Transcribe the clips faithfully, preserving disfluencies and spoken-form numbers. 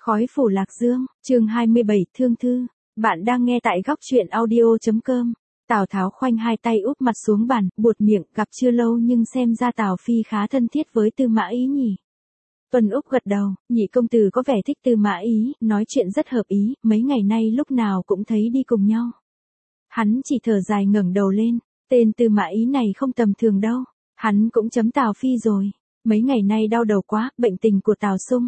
Khói phủ lạc dương, chương hai mươi bảy, thương thư. Bạn đang nghe tại góc truyện audio.com. Tào Tháo khoanh hai tay úp mặt xuống bàn, buột miệng, gặp chưa lâu nhưng xem ra Tào Phi khá thân thiết với Tư Mã Ý nhỉ. Tuần Úc gật đầu, nhị công tử có vẻ thích Tư Mã Ý, nói chuyện rất hợp ý, mấy ngày nay lúc nào cũng thấy đi cùng nhau. Hắn chỉ thở dài ngẩng đầu lên, tên Tư Mã Ý này không tầm thường đâu, hắn cũng chấm Tào Phi rồi, mấy ngày nay đau đầu quá, bệnh tình của Tào Sung.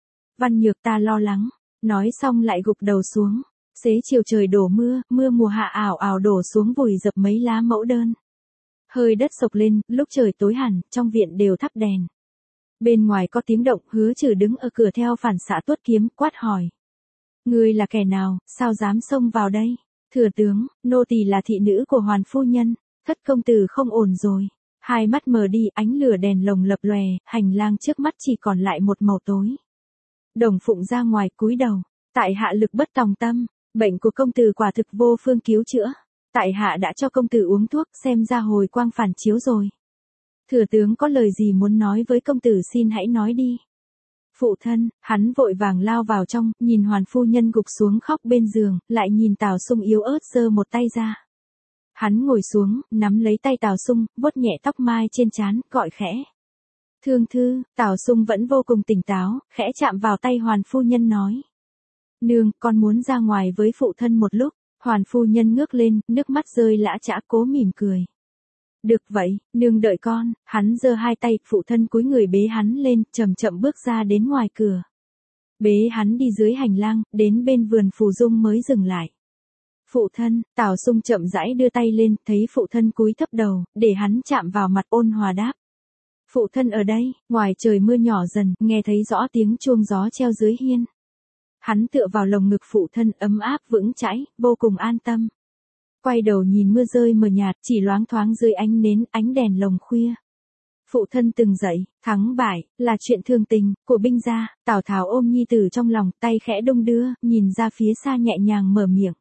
Văn Nhược ta lo lắng, nói xong lại gục đầu xuống. Xế chiều trời đổ mưa, mưa mùa hạ ảo ảo đổ xuống vùi dập mấy lá mẫu đơn. Hơi đất sộc lên, lúc trời tối hẳn, trong viện đều thắp đèn. Bên ngoài có tiếng động, Hứa Trừ đứng ở cửa theo phản xạ tuốt kiếm, quát hỏi. Ngươi là kẻ nào, sao dám xông vào đây? Thừa tướng, nô tỳ là thị nữ của Hoàn phu nhân, thất công tử không ổn rồi. Hai mắt mờ đi, ánh lửa đèn lồng lập lòe, hành lang trước mắt chỉ còn lại một màu tối. Đồng Phụng ra ngoài cúi đầu, tại hạ lực bất tòng tâm, bệnh của công tử quả thực vô phương cứu chữa, tại hạ đã cho công tử uống thuốc, xem ra hồi quang phản chiếu rồi. Thừa tướng có lời gì muốn nói với công tử xin hãy nói đi. Phụ thân, hắn vội vàng lao vào trong, nhìn Hoàn phu nhân gục xuống khóc bên giường, lại nhìn Tào Sung yếu ớt giơ một tay ra. Hắn ngồi xuống, nắm lấy tay Tào Sung, vuốt nhẹ tóc mai trên trán, gọi khẽ. Thương thư, Tào Sung vẫn vô cùng tỉnh táo, khẽ chạm vào tay Hoàn phu nhân nói. Nương, con muốn ra ngoài với phụ thân một lúc. Hoàn phu nhân ngước lên, nước mắt rơi lã chã cố mỉm cười. Được vậy, nương đợi con. Hắn giơ hai tay, phụ thân cúi người bế hắn lên, chậm chậm bước ra đến ngoài cửa. Bế hắn đi dưới hành lang, đến bên vườn phù dung mới dừng lại. Phụ thân, Tào Sung chậm rãi đưa tay lên, thấy phụ thân cúi thấp đầu, để hắn chạm vào mặt ôn hòa đáp. Phụ thân ở đây, ngoài trời mưa nhỏ dần, nghe thấy rõ tiếng chuông gió treo dưới hiên. Hắn tựa vào lồng ngực phụ thân ấm áp vững chãi, vô cùng an tâm. Quay đầu nhìn mưa rơi mờ nhạt, chỉ loáng thoáng dưới ánh nến, ánh đèn lồng khuya. Phụ thân từng dậy, thắng bại, là chuyện thường tình, của binh gia. Tào Tháo ôm nhi tử trong lòng, tay khẽ đung đưa, nhìn ra phía xa nhẹ nhàng mở miệng.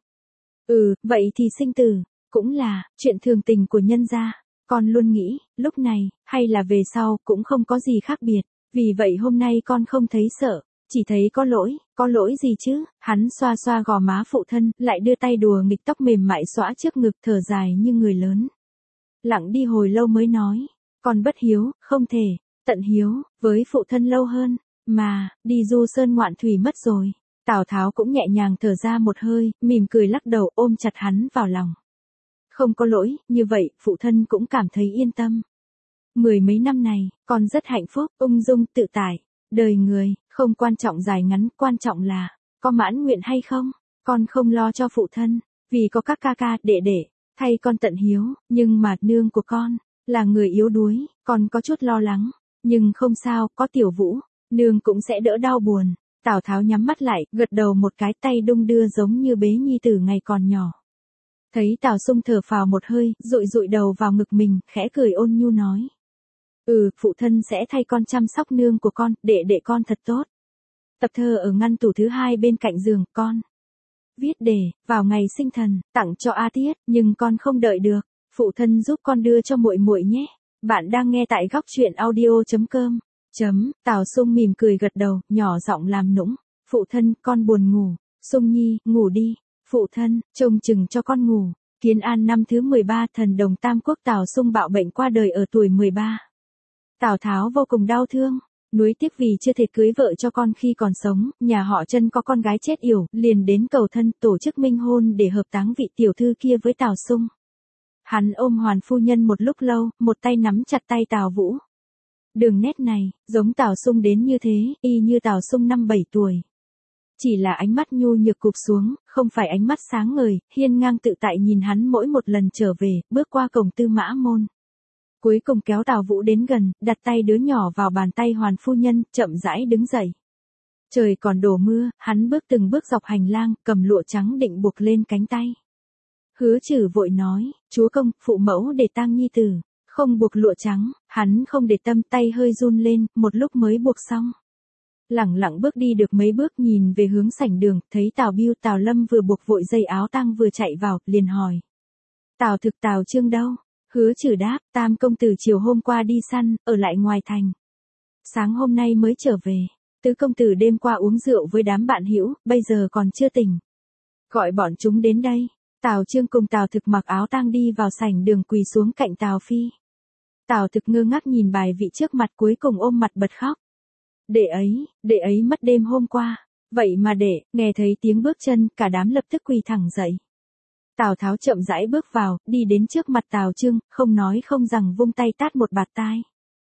Ừ, vậy thì sinh tử, cũng là, chuyện thường tình của nhân gia. Con luôn nghĩ, lúc này, hay là về sau, cũng không có gì khác biệt. Vì vậy hôm nay con không thấy sợ. Chỉ thấy có lỗi, có lỗi gì chứ? Hắn xoa xoa gò má phụ thân, lại đưa tay đùa nghịch tóc mềm mại xõa trước ngực thở dài như người lớn. Lặng đi hồi lâu mới nói, con bất hiếu, không thể, tận hiếu, với phụ thân lâu hơn, mà, đi du sơn ngoạn thủy mất rồi. Tào Tháo cũng nhẹ nhàng thở ra một hơi, mỉm cười lắc đầu ôm chặt hắn vào lòng. Không có lỗi, như vậy, phụ thân cũng cảm thấy yên tâm. Mười mấy năm này, con rất hạnh phúc, ung dung, tự tại. Đời người, không quan trọng dài ngắn, quan trọng là, có mãn nguyện hay không, con không lo cho phụ thân, vì có các ca ca, đệ đệ, thay con tận hiếu, nhưng mà nương của con, là người yếu đuối, con có chút lo lắng, nhưng không sao, có Tiểu Vũ, nương cũng sẽ đỡ đau buồn. Tào Tháo nhắm mắt lại, gật đầu một cái tay đung đưa giống như bế nhi tử ngày còn nhỏ. Thấy Tào Sung thở phào một hơi, dụi dụi đầu vào ngực mình, khẽ cười ôn nhu nói. Ừ, phụ thân sẽ thay con chăm sóc nương của con, đệ đệ con thật tốt. Tập thơ ở ngăn tủ thứ hai bên cạnh giường, con. Viết đề, vào ngày sinh thần, tặng cho A Tiết, nhưng con không đợi được, phụ thân giúp con đưa cho muội muội nhé. Bạn đang nghe tại góc truyện audio.com. Chấm, Tào Sung mỉm cười gật đầu, nhỏ giọng làm nũng. Phụ thân, con buồn ngủ. Sung Nhi, ngủ đi. Phụ thân, trông chừng cho con ngủ. Kiến An năm thứ mười ba, thần đồng Tam Quốc Tào Sung bạo bệnh qua đời ở tuổi mười ba. Tào Tháo vô cùng đau thương, nuối tiếc vì chưa thể cưới vợ cho con khi còn sống, nhà họ Chân có con gái chết yểu, liền đến cầu thân tổ chức minh hôn để hợp táng vị tiểu thư kia với Tào Sung. Hắn ôm Hoàn phu nhân một lúc lâu, một tay nắm chặt tay Tào Vũ. Đường nét này, giống Tào Sung đến như thế, y như Tào Sung năm bảy tuổi. Chỉ là ánh mắt nhu nhược cụp xuống, không phải ánh mắt sáng ngời, hiên ngang tự tại nhìn hắn mỗi một lần trở về, bước qua cổng Tư Mã môn. Cuối cùng kéo Tào Vũ đến gần, đặt tay đứa nhỏ vào bàn tay Hoàn phu nhân, chậm rãi đứng dậy. Trời còn đổ mưa, hắn bước từng bước dọc hành lang, cầm lụa trắng định buộc lên cánh tay. Hứa Trừ vội nói, chúa công, phụ mẫu để tang nhi tử, không buộc lụa trắng, hắn không để tâm, tay hơi run lên, một lúc mới buộc xong. Lẳng lặng bước đi được mấy bước nhìn về hướng sảnh đường, thấy Tào Bưu Tào Lâm vừa buộc vội dây áo tang vừa chạy vào, liền hỏi. Tào Thực Tào Trương đâu? Hứa Trừ đáp, Tam công tử chiều hôm qua đi săn, ở lại ngoài thành. Sáng hôm nay mới trở về. Tứ công tử đêm qua uống rượu với đám bạn hữu, bây giờ còn chưa tỉnh. Gọi bọn chúng đến đây. Tào Chương cùng Tào Thực mặc áo tang đi vào sảnh đường quỳ xuống cạnh Tào Phi. Tào Thực ngơ ngác nhìn bài vị trước mặt cuối cùng ôm mặt bật khóc. Đệ ấy, đệ ấy mất đêm hôm qua. Vậy mà đệ, nghe thấy tiếng bước chân, cả đám lập tức quỳ thẳng dậy. Tào Tháo chậm rãi bước vào, đi đến trước mặt Tào Chương, không nói không rằng vung tay tát một bạt tai.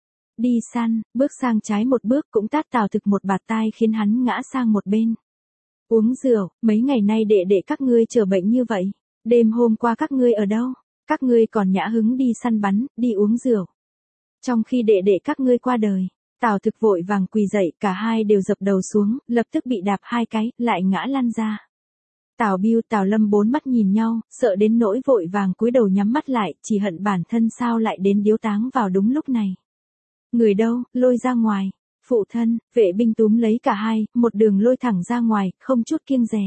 Đi săn, bước sang trái một bước cũng tát Tào Thực một bạt tai khiến hắn ngã sang một bên. Uống rượu, mấy ngày nay đệ đệ các ngươi trở bệnh như vậy. Đêm hôm qua các ngươi ở đâu? Các ngươi còn nhã hứng đi săn bắn, đi uống rượu. Trong khi đệ đệ các ngươi qua đời, Tào Thực vội vàng quỳ dậy, cả hai đều dập đầu xuống, lập tức bị đạp hai cái, lại ngã lăn ra. Tào Bưu, Tào Lâm bốn mắt nhìn nhau, sợ đến nỗi vội vàng cúi đầu nhắm mắt lại, chỉ hận bản thân sao lại đến điếu táng vào đúng lúc này. Người đâu, lôi ra ngoài. Phụ thân, vệ binh túm lấy cả hai, một đường lôi thẳng ra ngoài, không chút kiêng dè.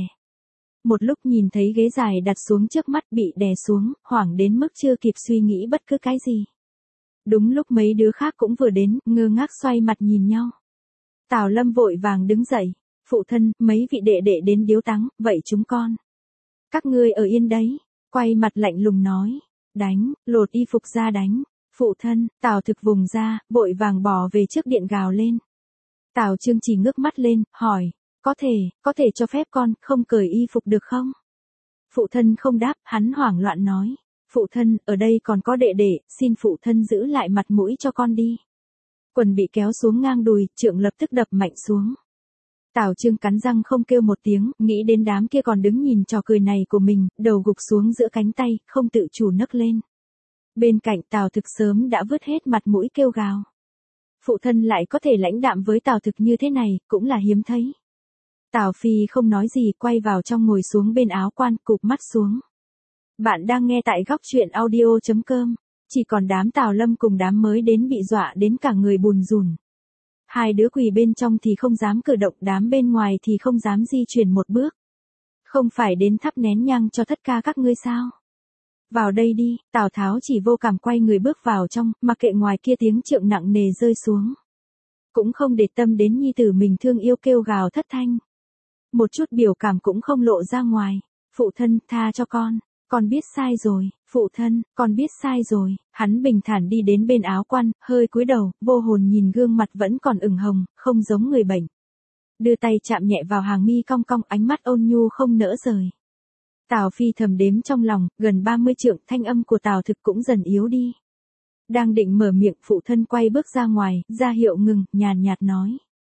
Một lúc nhìn thấy ghế dài đặt xuống trước mắt bị đè xuống, hoảng đến mức chưa kịp suy nghĩ bất cứ cái gì. Đúng lúc mấy đứa khác cũng vừa đến, ngơ ngác xoay mặt nhìn nhau. Tào Lâm vội vàng đứng dậy. Phụ thân, mấy vị đệ đệ đến điếu táng, vậy chúng con. Các ngươi ở yên đấy. Quay mặt lạnh lùng nói. Đánh, lột y phục ra đánh. Phụ thân, Tào Thực vùng ra, vội vàng bỏ về trước điện gào lên. Tào Chương chỉ ngước mắt lên, hỏi. Có thể, có thể cho phép con, không cởi y phục được không? Phụ thân không đáp, hắn hoảng loạn nói. Phụ thân, ở đây còn có đệ đệ, xin phụ thân giữ lại mặt mũi cho con đi. Quần bị kéo xuống ngang đùi, trượng lập tức đập mạnh xuống. Tào Chương cắn răng không kêu một tiếng, nghĩ đến đám kia còn đứng nhìn trò cười này của mình, đầu gục xuống giữa cánh tay, không tự chủ nấc lên. Bên cạnh Tào Thực sớm đã vứt hết mặt mũi kêu gào. Phụ thân lại có thể lãnh đạm với Tào Thực như thế này, cũng là hiếm thấy. Tào Phi không nói gì, quay vào trong ngồi xuống bên áo quan, cụp mắt xuống. Bạn đang nghe tại góc truyện audio chấm com, chỉ còn đám Tào Lâm cùng đám mới đến bị dọa đến cả người bùn rùn. Hai đứa quỳ bên trong thì không dám cử động, đám bên ngoài thì không dám di chuyển một bước. Không phải đến thắp nén nhang cho thất ca các ngươi sao? Vào đây đi, Tào Tháo chỉ vô cảm quay người bước vào trong, mặc kệ ngoài kia tiếng trượng nặng nề rơi xuống. Cũng không để tâm đến nhi tử mình thương yêu kêu gào thất thanh. Một chút biểu cảm cũng không lộ ra ngoài. Phụ thân, tha cho con. Con biết sai rồi, phụ thân, con biết sai rồi. Hắn bình thản đi đến bên áo quan, hơi cúi đầu, vô hồn nhìn gương mặt vẫn còn ửng hồng, không giống người bệnh. Đưa tay chạm nhẹ vào hàng mi cong cong, ánh mắt ôn nhu không nỡ rời. Tào Phi thầm đếm trong lòng, gần ba mươi trượng, thanh âm của Tào Thực cũng dần yếu đi. Đang định mở miệng, phụ thân quay bước ra ngoài, ra hiệu ngừng, nhàn nhạt nói.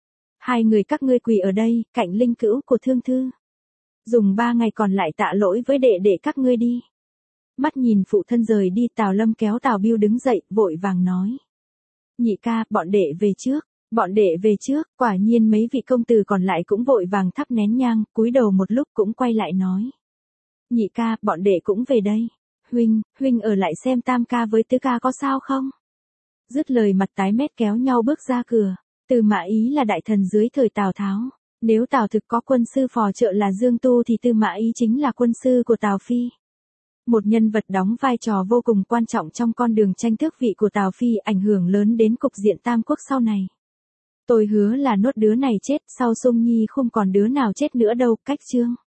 Hai người các ngươi quỳ ở đây, cạnh linh cữu của Thương Thư. Dùng ba ngày còn lại tạ lỗi với đệ đệ các ngươi đi. Mắt nhìn phụ thân rời đi, Tào Lâm kéo Tào Bưu đứng dậy, vội vàng nói. Nhị ca, bọn đệ về trước, bọn đệ về trước. Quả nhiên mấy vị công tử còn lại cũng vội vàng thắp nén nhang, cúi đầu một lúc cũng quay lại nói. Nhị ca, bọn đệ cũng về đây. Huynh, huynh ở lại xem tam ca với tứ ca có sao không? Dứt lời mặt tái mét kéo nhau bước ra cửa. Tư Mã Ý là đại thần dưới thời Tào Tháo. Nếu Tào Thực có quân sư phò trợ là Dương Tu thì Tư Mã Ý chính là quân sư của Tào Phi. Một nhân vật đóng vai trò vô cùng quan trọng trong con đường tranh tước vị của Tào Phi, ảnh hưởng lớn đến cục diện tam quốc sau này. Tôi hứa là nốt đứa này chết, sau Sung Nhi không còn đứa nào chết nữa đâu, cách chương.